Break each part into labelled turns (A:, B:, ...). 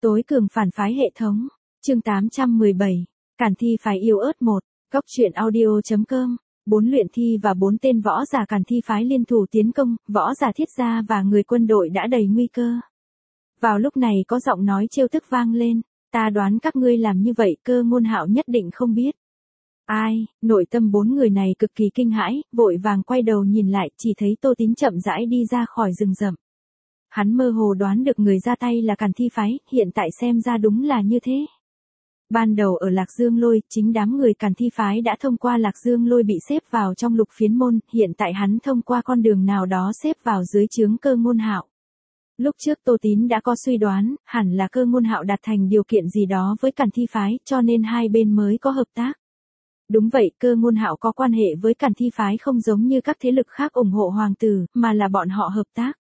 A: Tối cường phản phái hệ thống. Chương 817. Càn thi phái yêu ớt 1. Góc truyện audio.com. 4 luyện thi và 4 tên võ giả Càn thi phái liên thủ tiến công, võ giả Thiết gia và người quân đội đã đầy nguy cơ. Vào lúc này có giọng nói trêu tức vang lên, ta đoán các ngươi làm như vậy Cơ Ngôn Hạo nhất định không biết. Ai, nội tâm 4 người này cực kỳ kinh hãi, vội vàng quay đầu nhìn lại, chỉ thấy Tô Tín chậm rãi đi ra khỏi rừng rậm. Hắn mơ hồ đoán được người ra tay là Càn thi phái, hiện tại xem ra đúng là như thế. Ban đầu ở Lạc Dương Lôi, chính đám người Càn thi phái đã thông qua Lạc Dương Lôi bị xếp vào trong Lục Phiến môn, hiện tại hắn thông qua con đường nào đó xếp vào dưới trướng Cơ Ngôn Hạo. Lúc trước Tô Tín đã có suy đoán, hẳn là Cơ Ngôn Hạo đặt thành điều kiện gì đó với Càn thi phái, cho nên hai bên mới có hợp tác. Đúng vậy, Cơ Ngôn Hạo có quan hệ với Càn thi phái không giống như các thế lực khác ủng hộ hoàng tử, mà là bọn họ hợp tác.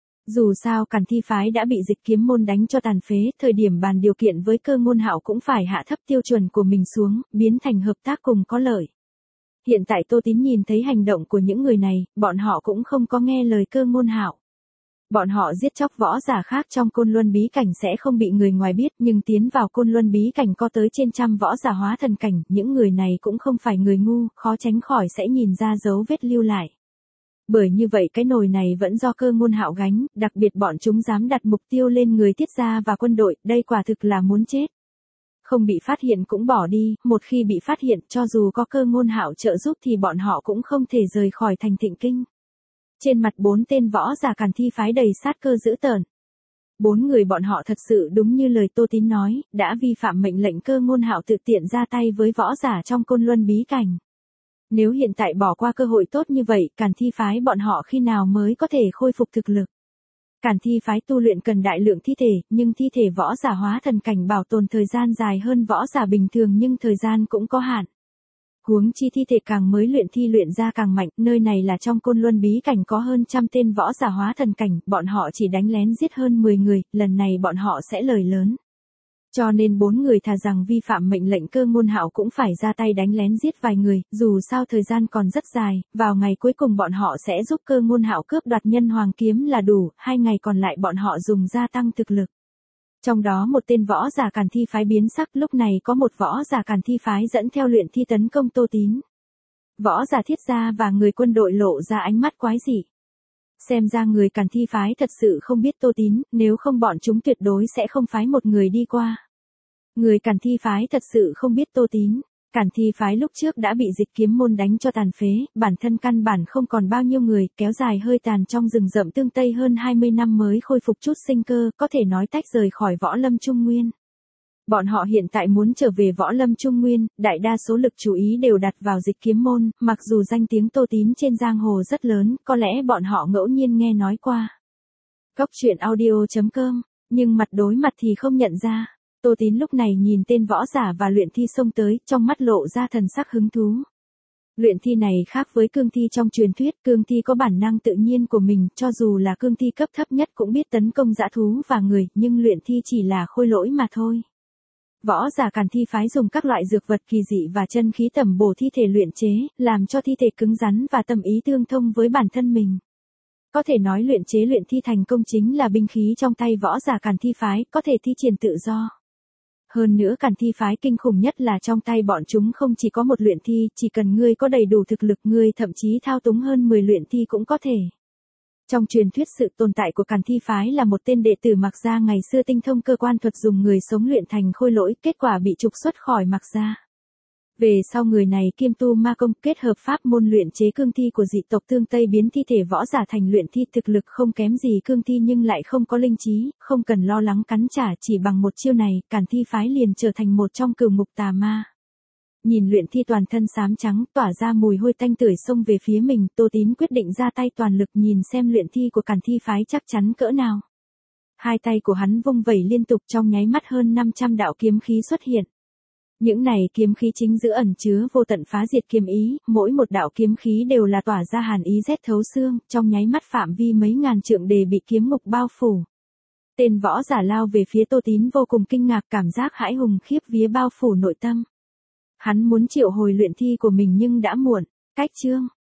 A: Dù sao Càn thi phái đã bị Dịch Kiếm môn đánh cho tàn phế, thời điểm bàn điều kiện với Cơ Ngôn Hạo cũng phải hạ thấp tiêu chuẩn của mình xuống, biến thành hợp tác cùng có lợi. Hiện tại Tô Tín nhìn thấy hành động của những người này, bọn họ cũng không có nghe lời Cơ Ngôn Hạo. Bọn họ giết chóc võ giả khác trong Côn Luân bí cảnh sẽ không bị người ngoài biết, nhưng tiến vào Côn Luân bí cảnh có tới trên trăm võ giả hóa thần cảnh, những người này cũng không phải người ngu, khó tránh khỏi sẽ nhìn ra dấu vết lưu lại. Bởi như vậy cái nồi này vẫn do Cơ Ngôn Hạo gánh, đặc biệt bọn chúng dám đặt mục tiêu lên người Thiết gia và quân đội, đây quả thực là muốn chết. Không bị phát hiện cũng bỏ đi, một khi bị phát hiện cho dù có Cơ Ngôn Hạo trợ giúp thì bọn họ cũng không thể rời khỏi thành Thịnh Kinh. Trên mặt 4 tên võ giả Càn thi phái đầy sát cơ dữ tợn. 4 người bọn họ thật sự đúng như lời Tô Tín nói, đã vi phạm mệnh lệnh Cơ Ngôn Hạo tự tiện ra tay với võ giả trong Côn Luân bí cảnh. Nếu hiện tại bỏ qua cơ hội tốt như vậy, Càn thi phái bọn họ khi nào mới có thể khôi phục thực lực? Càn thi phái tu luyện cần đại lượng thi thể, nhưng thi thể võ giả hóa thần cảnh bảo tồn thời gian dài hơn võ giả bình thường nhưng thời gian cũng có hạn. Huống chi thi thể càng mới luyện ra càng mạnh, nơi này là trong Côn Luân bí cảnh có hơn trăm tên võ giả hóa thần cảnh, bọn họ chỉ đánh lén giết hơn 10 người, lần này bọn họ sẽ lời lớn. Cho nên 4 người thà rằng vi phạm mệnh lệnh Cơ Ngôn Hạo cũng phải ra tay đánh lén giết vài người, dù sao thời gian còn rất dài, vào ngày cuối cùng bọn họ sẽ giúp Cơ Ngôn Hạo cướp đoạt Nhân Hoàng kiếm là đủ, 2 ngày còn lại bọn họ dùng gia tăng thực lực. Trong đó một tên võ giả Càn thi phái biến sắc, lúc này có một võ giả Càn thi phái dẫn theo luyện thi tấn công Tô Tín. Võ giả Thiết gia và người quân đội lộ ra ánh mắt quái dị. Xem ra người Càn thi phái thật sự không biết Tô Tín, nếu không bọn chúng tuyệt đối sẽ không phái một người đi qua. Người Càn thi phái thật sự không biết Tô Tín. Càn thi phái lúc trước đã bị Dịch Kiếm môn đánh cho tàn phế, bản thân căn bản không còn bao nhiêu người, kéo dài hơi tàn trong rừng rậm Tương Tây hơn 20 năm mới khôi phục chút sinh cơ, có thể nói tách rời khỏi võ lâm Trung Nguyên. Bọn họ hiện tại muốn trở về võ lâm Trung Nguyên, đại đa số lực chú ý đều đặt vào Dịch Kiếm môn, mặc dù danh tiếng Tô Tín trên giang hồ rất lớn, có lẽ bọn họ ngẫu nhiên nghe nói qua. Góc truyện audio.com, nhưng mặt đối mặt thì không nhận ra. Tô Tín lúc này nhìn tên võ giả và luyện thi xông tới, trong mắt lộ ra thần sắc hứng thú. Luyện thi này khác với cương thi trong truyền thuyết, cương thi có bản năng tự nhiên của mình, cho dù là cương thi cấp thấp nhất cũng biết tấn công dã thú và người, nhưng luyện thi chỉ là khôi lỗi mà thôi. Võ giả Càn thi phái dùng các loại dược vật kỳ dị và chân khí tẩm bổ thi thể luyện chế, làm cho thi thể cứng rắn và tâm ý tương thông với bản thân mình. Có thể nói luyện chế luyện thi thành công chính là binh khí trong tay võ giả Càn thi phái, có thể thi triển tự do. Hơn nữa Càn thi phái kinh khủng nhất là trong tay bọn chúng không chỉ có một luyện thi, chỉ cần ngươi có đầy đủ thực lực ngươi thậm chí thao túng hơn 10 luyện thi cũng có thể. Trong truyền thuyết sự tồn tại của Càn thi phái là một tên đệ tử Mạc Gia ngày xưa tinh thông cơ quan thuật dùng người sống luyện thành khôi lỗi, kết quả bị trục xuất khỏi Mạc Gia. Về sau người này kiêm tu ma công kết hợp pháp môn luyện chế cương thi của dị tộc Tương Tây biến thi thể võ giả thành luyện thi thực lực không kém gì cương thi nhưng lại không có linh trí, không cần lo lắng cắn trả chỉ bằng một chiêu này, Càn thi phái liền trở thành một trong cửu ngục tà ma. Nhìn luyện thi toàn thân xám trắng tỏa ra mùi hôi tanh tưởi xông về phía mình, Tô Tín quyết định ra tay toàn lực nhìn xem luyện thi của Càn thi phái chắc chắn cỡ nào. Hai tay của hắn vung vẩy liên tục trong nháy mắt hơn 500 đạo kiếm khí xuất hiện. Những này kiếm khí chính giữa ẩn chứa vô tận phá diệt kiếm ý, mỗi một đạo kiếm khí đều là tỏa ra hàn ý rét thấu xương, trong nháy mắt phạm vi mấy ngàn trượng đề bị kiếm ngục bao phủ. Tên võ giả lao về phía Tô Tín vô cùng kinh ngạc, cảm giác hãi hùng khiếp vía bao phủ nội tâm. Hắn muốn triệu hồi luyện thi của mình nhưng đã muộn. Cách chương